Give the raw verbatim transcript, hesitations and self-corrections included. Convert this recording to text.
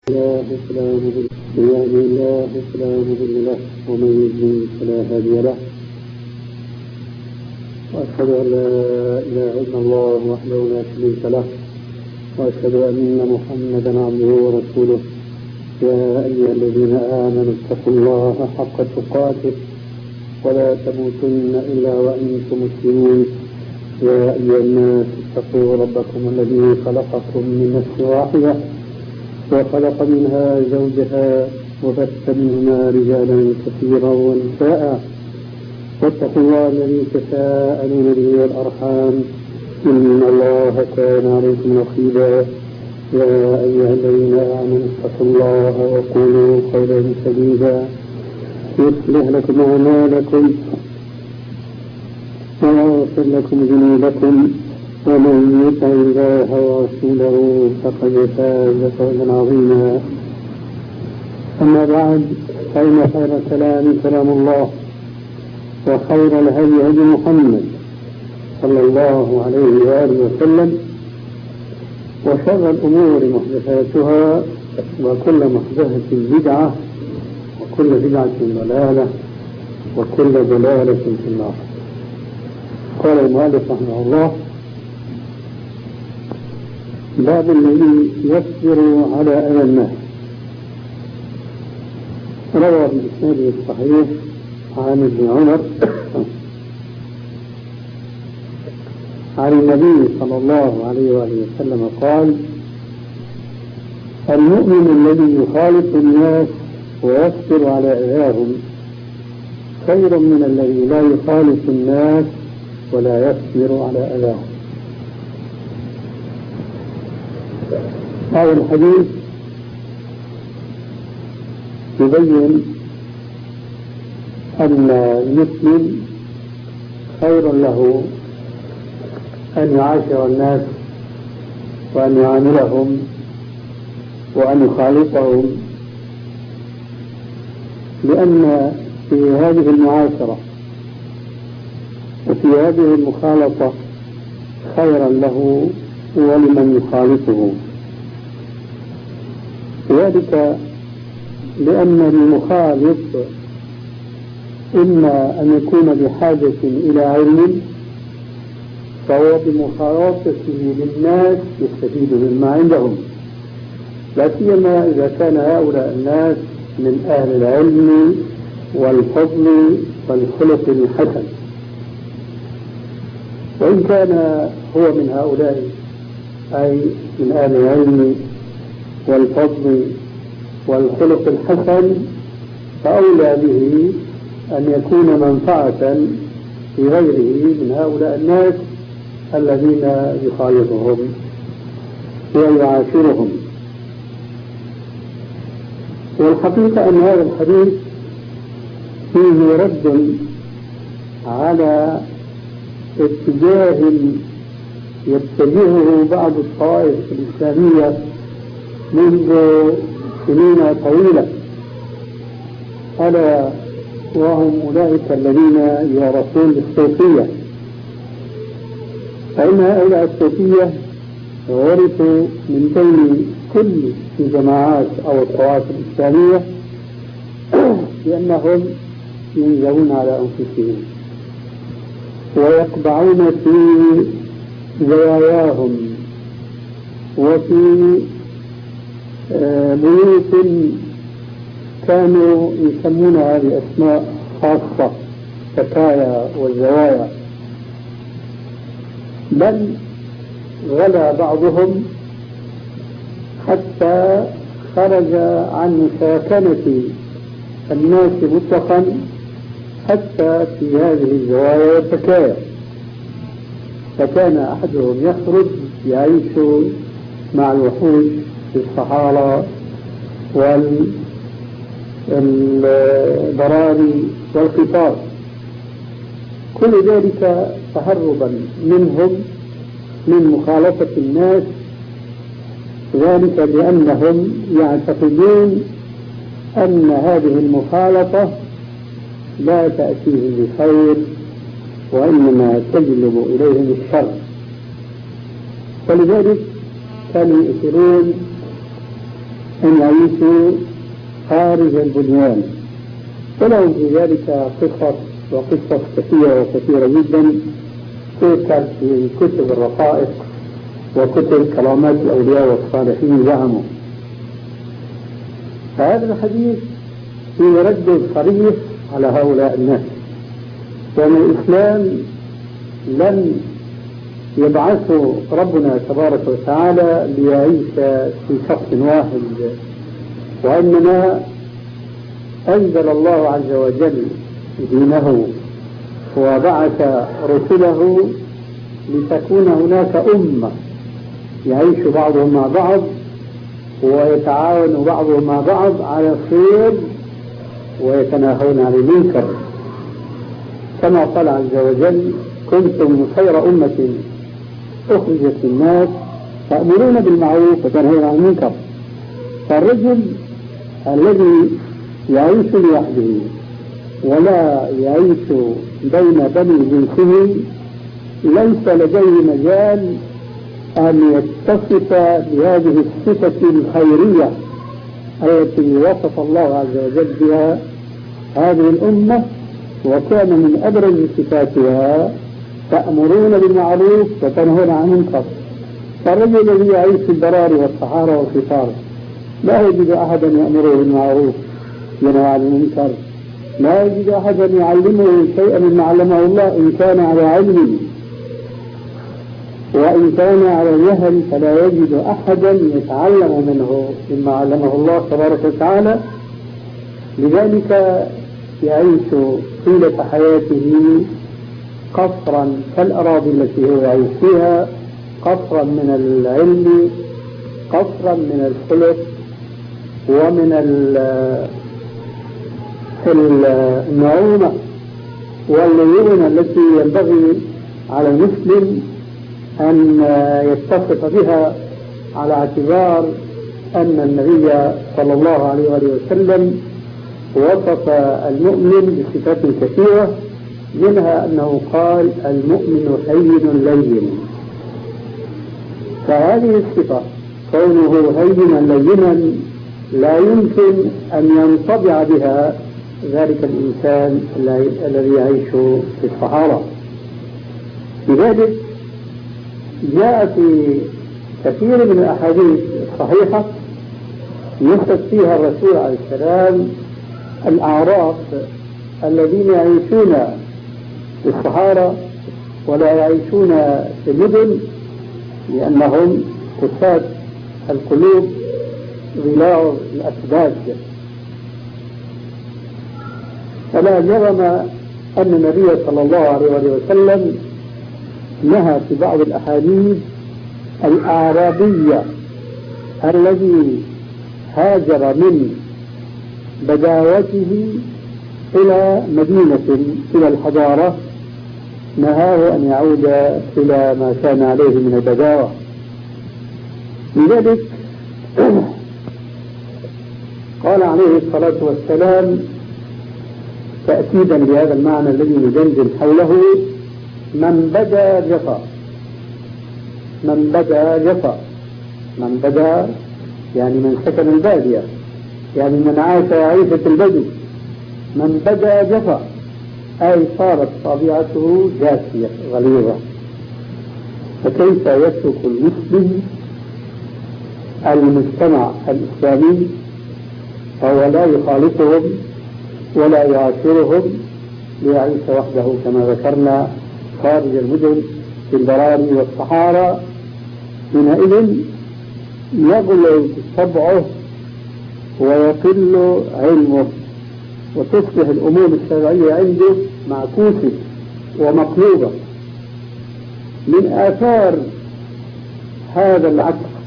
الله فلا مضل له ومن يهده الله فلا مضل له ومن يضلل فلا هادي له وأشهد أن لا إله إلا الله وحده لا شريك له وأشهد أن محمدا عبده ورسوله. يا أيها الذين آمنوا اتقوا الله حق تقاته ولا تموتن إلا وأنتم مسلمون. يا أيها الناس اتقوا ربكم الذي خلقكم من نفس واحدة وخلق منها زوجها وبث منهما رجالا كثيرا ونساء واتقوا الله الذي تساءلون به والأرحام إن الله كان عليكم رقيبا. يا أيها الذين آمنوا اتقوا الله وقولوا قولا سديدا يصلح لكم أعمالكم ويغفر لكم ذنوبكم ومن يطع الله ورسوله فقد فاز فوزا عظيما. أما بعد فإن خير الكلام كلام الله وخير الهدي هدي محمد صلى الله عليه وآله وسلم وشر الأمور محدثاتها وكل محدثة بدعة وكل بدعة ضلالة وكل ضلالة في النار. قال المؤلف رحمه الله: باب الذي يصبر على أذى الناس. روى بإسناده الصحيح عن ابن عمر عن النبي صلى الله عليه وآله وسلم قال: المؤمن الذي يخالط الناس ويصبر على أذاهم خير من الذي لا يخالط الناس ولا يصبر على أذاهم. هذا الحديث يبين أن المسلم خير له أن يعاشر الناس وأن يعاملهم وأن يخالطهم، لأن في هذه المعاشرة وفي هذه المخالطة خيرا له ولمن يخالطه، ذلك لأن المخالط إما أن يكون بحاجة إلى علم فهو بمخالطته للناس يستفيد مما عندهم، لا سيما إذا كان هؤلاء الناس من أهل العلم والفضل والخلق الحسن. وإن كان هو من هؤلاء أي من أهل العلم والفضل والخلق الحسن فأولى به أن يكون منفعة لغيره من هؤلاء الناس الذين يخالطهم ويعاشرهم. والحقيقة أن هذا الحديث فيه رد على اتجاه يتجهه بعض الطوائف الإسلامية منذ سنين طويلة، ألا وهم أولئك الذين يرثون الصوفية. فإن هؤلاء الصوفية ورثوا من بين كل الجماعات أو الطوائف الإسلامية لأنهم ينزلون على أنفسهم ويقبعون في زواياهم وفي بيوت كانوا يسمونها بأسماء خاصة سكايا والزوايا، بل غلا بعضهم حتى خرج عن مساكنة الناس مطلقا حتى في هذه الزوايا والسكايا. فكان أحدهم يخرج يعيش مع الوحوش في الصحارى والبراري والقطار، كل ذلك تهربا منهم من مخالطة الناس، ذلك لأنهم يعتقدون أن هذه المخالطة لا تأتيهم بخير وإنما تجلب إليهم الشر. فلذلك كانوا يؤثرون أن يعيشوا خارج البنيان. ولهم في ذلك قصص وقصص كثيرة وكثيرة جدا تذكر في كتب الرقائق وكتب كرامات الأولياء والصالحين زعموا. فهذا الحديث فيه رد صريح على هؤلاء الناس، وأن الإسلام لم يبعثه ربنا تبارك وتعالى ليعيش في شخص واحد، وإنما أنزل الله عز وجل دينه وبعث رسله لتكون هناك أمة يعيش بعضهم مع بعض ويتعاون بعضهم مع بعض على الخير ويتناهون عن المنكر، كما قال عز وجل: كنتم خير أمة أخرجت للناس تأمرون بالمعروف وتنهون عن المنكر. فالرجل الذي يعيش لوحده ولا يعيش بين بني جنسه ليس لديه مجال أن يتصف بهذه الصفة الخيرية التي وصف الله عز وجل بها هذه الأمة، وكان من أبرز صفاتها تأمرون بالمعروف وتنهون عن المنكر. فالرجل الذي يعيش في البراري والصحارى والقصار لا يجد أحدا يأمره بالمعروف ينهى عن المنكر، لا يجد أحدا يعلمه شيئا مما علمه الله إن كان على علم، وإن كان على جهل فلا يجد أحدا يتعلم منه مما علمه الله تبارك وتعالى. لذلك يعيش طيلة حياته قصرا كالأراضي التي هو يعيش فيها، قصرا من العلم، قصرا من الخلق، ومن النعومة والليونة التي ينبغي على المسلم أن يتصف بها، على اعتبار أن النبي صلى الله عليه وآله وسلم وصف المؤمن بصفات كثيرة، منها أنه قال: المؤمن هين لين. فهذه الصفة كونه هينا لينا لا يمكن أن ينطبع بها ذلك الإنسان الذي يعيش في الصحارى. لذلك جاء في كثير من الأحاديث الصحيحة يصف فيها الرسول عليه السلام الأعراب الذين يعيشون في الصحارى ولا يعيشون في المدن، لأنهم قساة القلوب غلاظ الأسباب. فلا جرم أن النبي صلى الله عليه وسلم نهى في بعض الأحاديث الأعرابية الذي هاجر من بداوته إلى مدينة إلى الحضارة، نهاه أن يعود إلى ما كان عليه من البداوة. لذلك قال عليه الصلاة والسلام تأكيدا لهذا المعنى الذي ندندن حوله: من بدا جفا. من بدا جفا، من بدا يعني من سكن البادية، يعني من عاش عيشة البدو. من بدا جفا أي صارت طبيعته جافية غليظة. فكيف يترك المسلم المجتمع الإسلامي فهو لا يخالطهم ولا يعاشرهم ليعيش وحده كما ذكرنا خارج المدن في البراري والصحارى؟ حينئذ يغلو طبعه ويقل علمه، وتصبح الأمور الشرعية عنده معكوسة ومقلوبة. من آثار هذا العكس